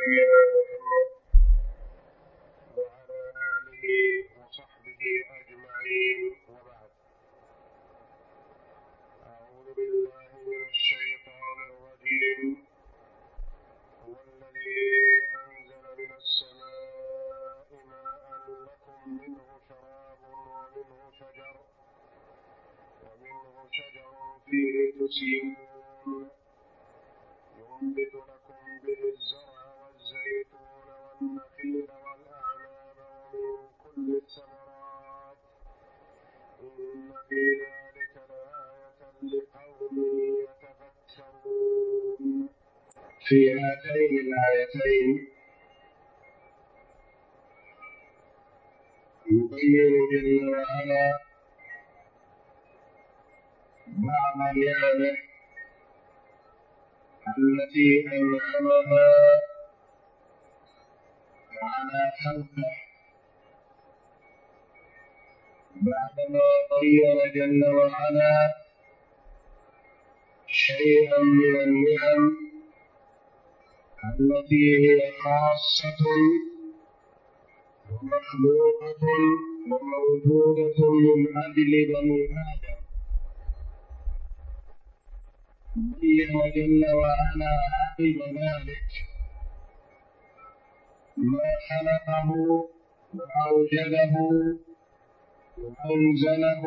نبينا محمد وعلى آله وصحبه أجمعين، وبعد. أعوذ بالله من الشيطان الرجيم. هو الذي أنزل من السماء ماء لكم منه شراب ومنه شجر فيه تسيمون ينبت لكم به الزرع والزيتون والنخيل والأعناب ومن كل الثمرات إن في ذلك لآية لقوم يتفكرون. في هاتين الآيتين يبين جل وعلا بعض النعم التي أنعمها على خلقه، بعدما بين جل وعلا شيئا من النعم التي هي خاصة ومخلوقة وموجودة من أجل بني آدم. بين جل وعلا عقب ذلك ما خلقه وأوجده وأنزله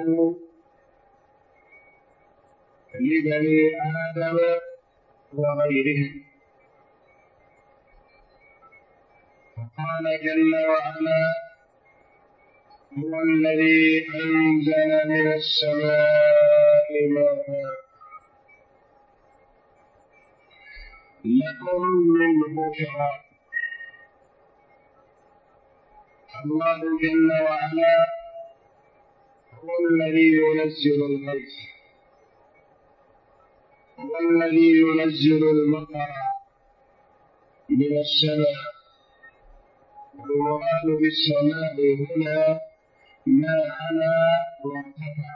لبني آدم وغيرهم. فقال جل وعلا: هو الذي أنزل من السماء ماء لكم منه شراب. الله جل وعلا هو الذي ينزل الغيث، هو الذي ينزل المطر من السماء. والمراد بالسماء هنا ما علا وارتفع.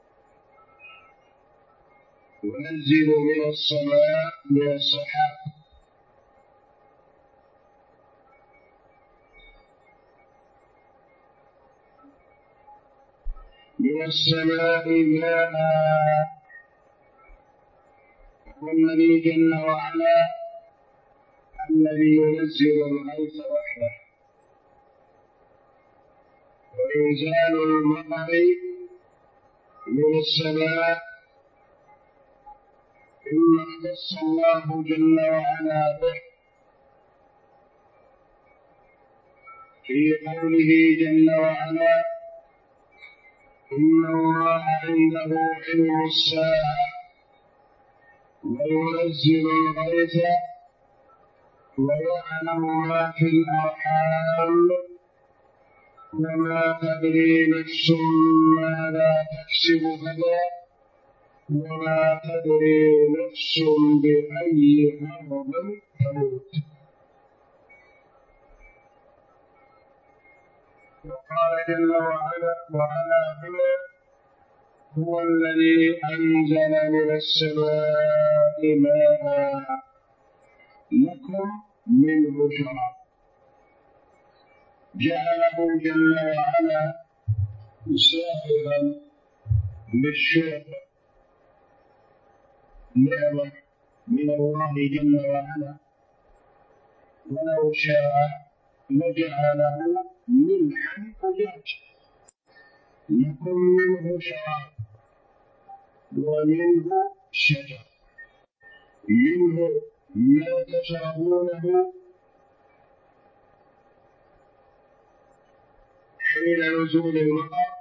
ينزل من السماء من السحاب. من السماء ماء. هو الذي جل وعلا الذي ينزل الغيث وحده. وإنزال المطر من السماء إما اختص الله جل وعلا به في قوله جل وعلا: إن الله عنده علم الساعة وينزل الغيث ويعلم ما في الأرحام وما تدري نفس ماذا تكسب غدا وما تدري نفس بأي أرض تموت. وقال جل وعلا هنا: هو الذي أنزل من السماء ماء لكم منه شراب. جعله جل وعلا سائغا للشرب، نعمة من الله جل وعلا. ولو شاء لجعله ملحا أجاجا. لكم منه شراب ومنه شجر، منه ما تشربونه حين نزول المطر،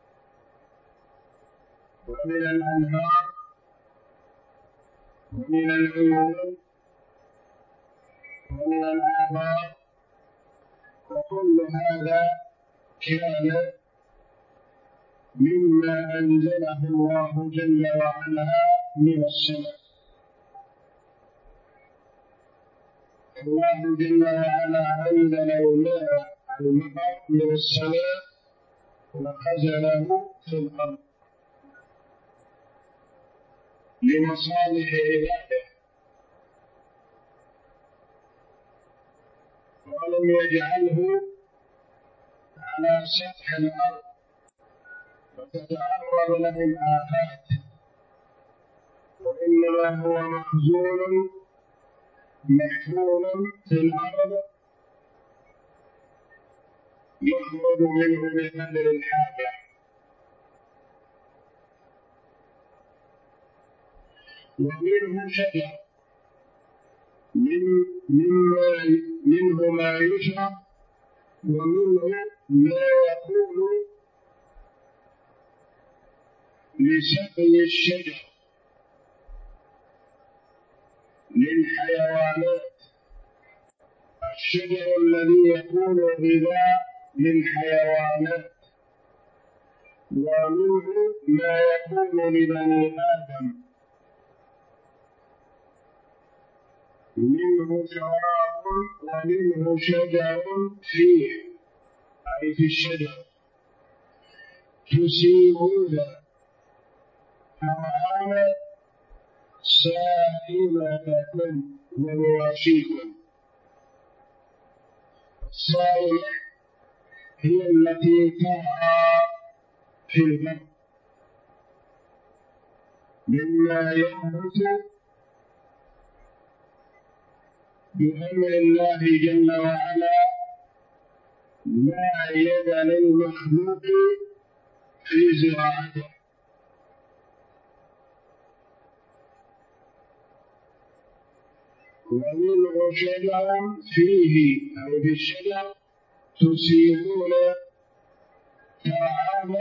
ومن الأنهار ومن العيون ومن الآبار. وكل هذا كان مما أنزله الله جل وعلا من السماء. الله جل وعلا أنزل الماء المطر من السماء وخزنه في الأرض لمصالح عباده. لم يجعله على سطح الأرض فتتعرض له الآفات، وإنما هو مخزون محفور في الأرض يخرج منه بقدر الحاجة. ومنه شجر منه ما يشرب، ومنه ما يكون لسقي الشجر للحيوانات، الشجر الذي يكون غذاء للحيوانات، ومنه ما يكون لبني آدم، منه شراب ومنه شجر فيه، أي في الشجر تسيمون فرعون سائمتكم ومواشيكم. السائمة هي التي ترعى في البر مما ينبت بأمر الله جل وعلا لا يد للمخلوق في زراعته. ومنه شجر فيه، أو بالشجر تسيمون فرعون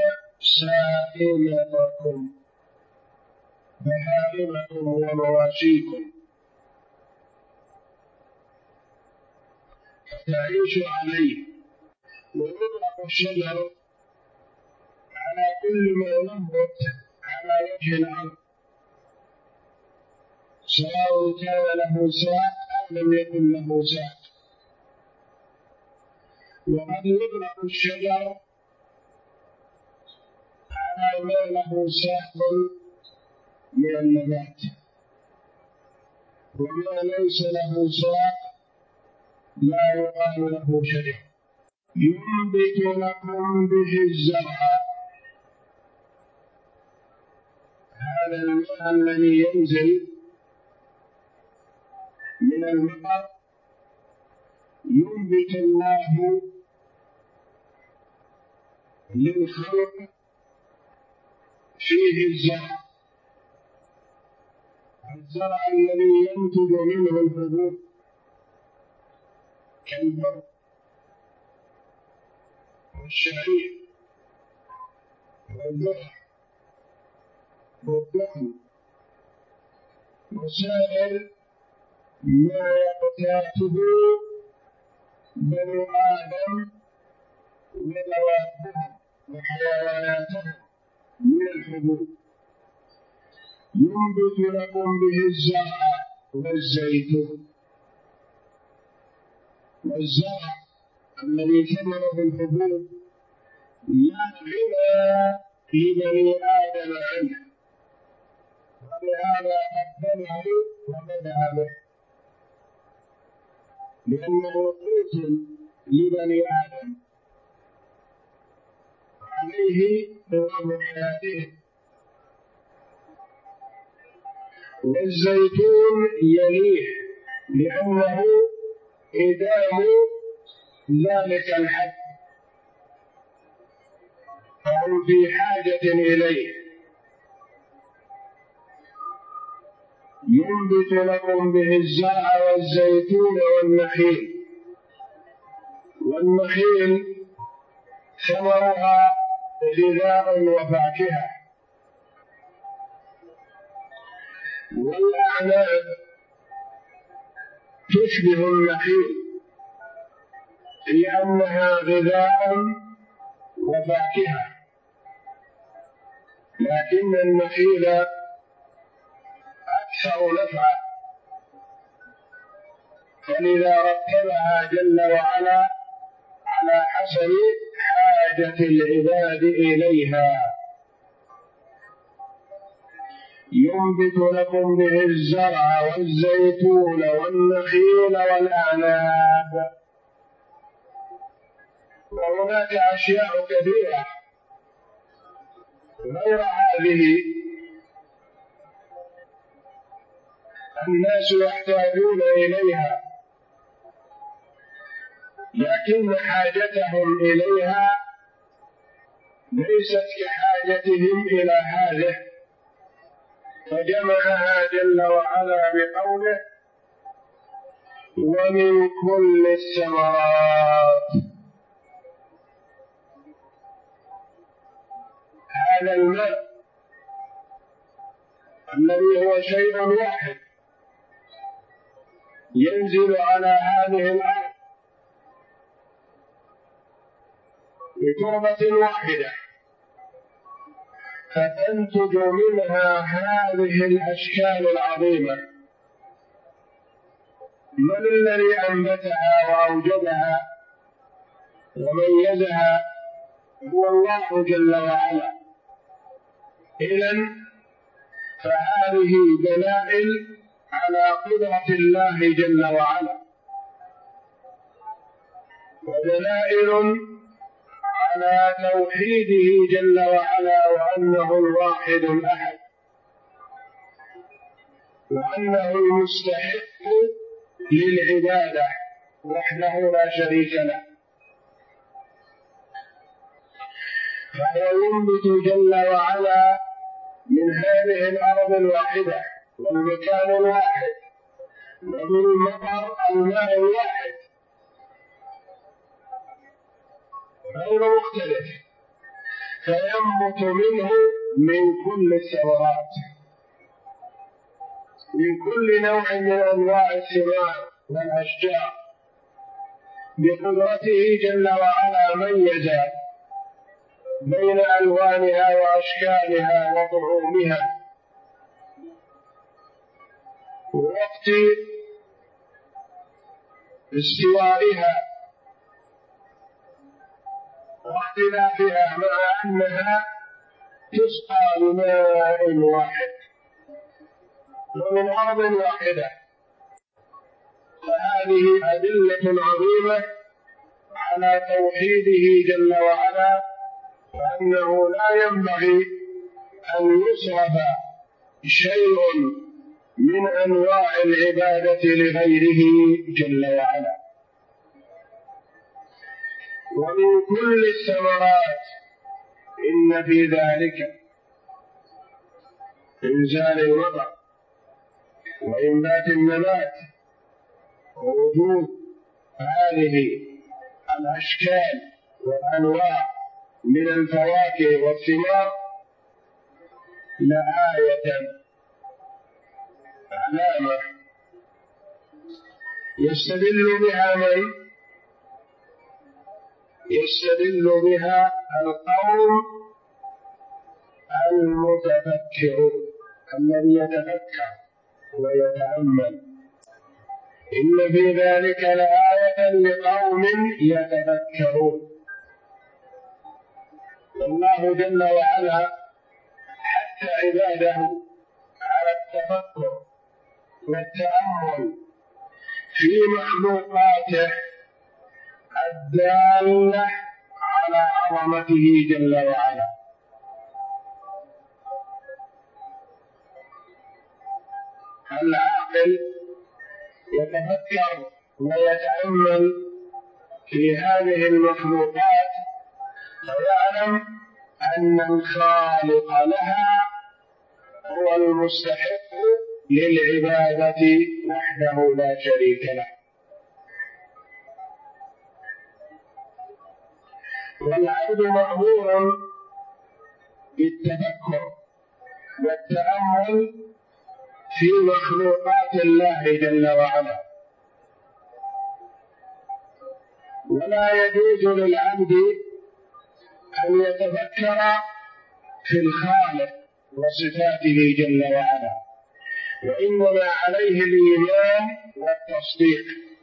سائمتكم بهائمكم ومواشيكم فتعيش عليه. ويطلق الشجر على كل ما ينبت على وجه الأرض، سواء كان له ساق أو لم يكن له ساق. وقد يطلق الشجر على ما له ساق من النبات، وما ليس له ساق لا يقال له شجر. ينبت لكم به الزرع، هذا الماء الذي ينزل من المطر ينبت الله للخلق فيه الزرع، الزرع الذي ينتج منه الحبوب كالبر والشعير والذرة والدخن وسائر ما يقتاته بنو آدم ودوابهم وحيواناتهم من الحبوب. ينبت لكم به الزرع والزيتون. والزرع الذي ثمره الحبوب لا غنى لبني آدم عنه، ولهذا قدمه وبدأ به، لأنه قوت لبني آدم عليه دوام حياتهم. والزيتون يليه لأنه إدام ذلك الحب، فهم في حاجة إليه. ينبت لكم به الزرع والزيتون والنخيل. والنخيل ثمرها غذاء وفاكهة. والأعناب تشبه النخيل لأنها غذاء وفاكهة، لكن النخيل أكثر نفعا، فلذا رتبها جل وعلا على حسب حاجة العباد إليها. ينبت لكم به الزرع والزيتون والنخيل والأعناب وهناك أشياء كثيرة غير هذه الناس يحتاجون إليها، لكن حاجتهم إليها ليست كحاجتهم إلى هذه، فجمعها جل وعلا بقوله ومن كل الثمرات. هذا الماء الذي هو شيء واحد ينزل على هذه الأرض بتربة واحدة، فتنتج منها هذه الأشكال العظيمة. من الذي أنبتها وأوجدها وميزها؟ هو الله جل وعلا. إذن فهذه دلائل على قدرة الله جل وعلا، ودلائل على توحيده جل وعلا، وأنه الواحد الأحد، وأنه المستحق للعبادة وحده لا شريك له. فهو ينبت جل وعلا من هذه الأرض الواحدة والمكان الواحد وبالمطر الماء الواحد غير مختلف، فينبت منه من كل الثمرات، من كل نوع من أنواع الثمار والأشجار، بقدرته جل وعلا ميز بين ألوانها وأشكالها وطعومها ووقت استوائها واختلافها، مع أنها تسقى بماء واحد ومن أرض واحدة. فهذه أدلة عظيمة على توحيده جل وعلا، وأنه لا ينبغي أن يصرف شيء من أنواع العبادة لغيره جل وعلا. ومن كل الثمرات إن في ذلك إنزال المطر وإنبات النبات ووجود هذه الأشكال والأنواع من الفواكه والثمار لآية، علامة يستدل بها من؟ يستدل بها القوم المتفكرون، الذي يتفكر ويتأمل. إن في ذلك لآية لقوم يتفكرون. الله جل وعلا حث عباده على التفكر والتأمل في مخلوقاته الدالة على عظمته جل وعلا. العاقل يتفكر ويتأمل في هذه المخلوقات ويعلم أن الخالق لها هو المستحق للعبادة وحده لا شريك له. والعبد مأمور بالتفكر والتأمل في مخلوقات الله جل وعلا، ولا يجوز للعبد أن يتفكر في الخالق وصفاته جل وعلا، وإنما عليه الإيمان والتصديق،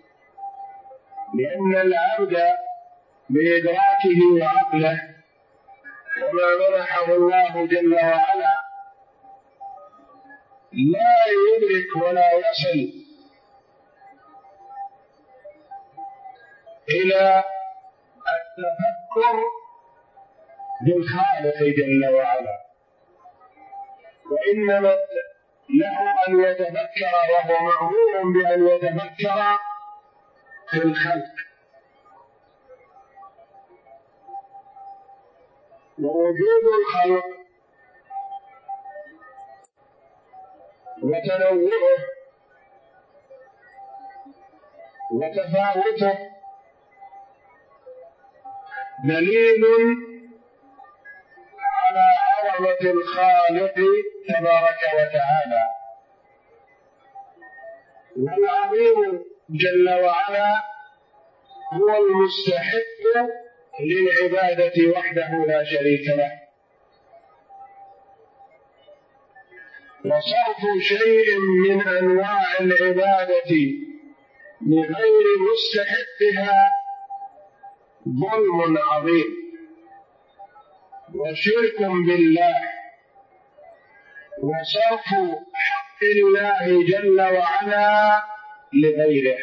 لأن العبد بإدراكه وعقله وما منحه الله جل وعلا لا يدرك ولا يصل إلى التفكر بالخالق جل وعلا، وإنما له أن يتفكر وهو مأمور بأن يتفكر في الخلق. ووجود الخلق وتنوعه وتفاوته دليل على عظمة الخالق تبارك وتعالى. والعظيم جل وعلا هو المستحق للعبادة وحده لا شريك له، وصرف شيء من أنواع العبادة لغير مستحقها ظلم عظيم وشرك بالله، وصرف حق الله جل وعلا لغيره،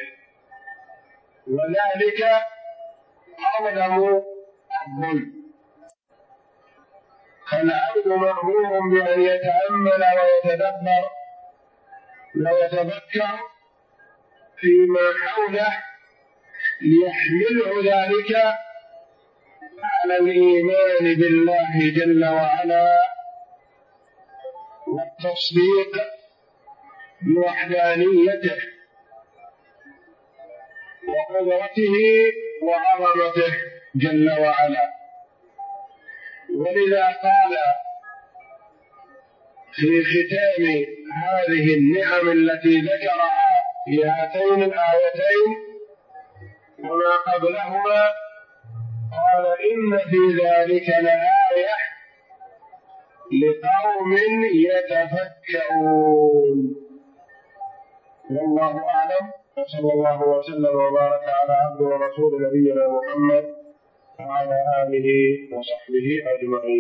وذلك أعظم الظلم. فالعبد مأمور بأن يتأمل ويتذكر فيما حوله ليحمله ذلك على الإيمان بالله جل وعلا والتصديق بوحدانيته وقدرته وعظمته جل وعلا. ولذا قال في ختام هذه النعم التي ذكرها في هاتين الآيتين وما قبلهما، قال إن في ذلك لآية لقوم يتفكرون. والله أعلم، وصلى الله وسلم وبارك على عبده ورسول نبينا محمد وعلى آله وصحبه أجمعين.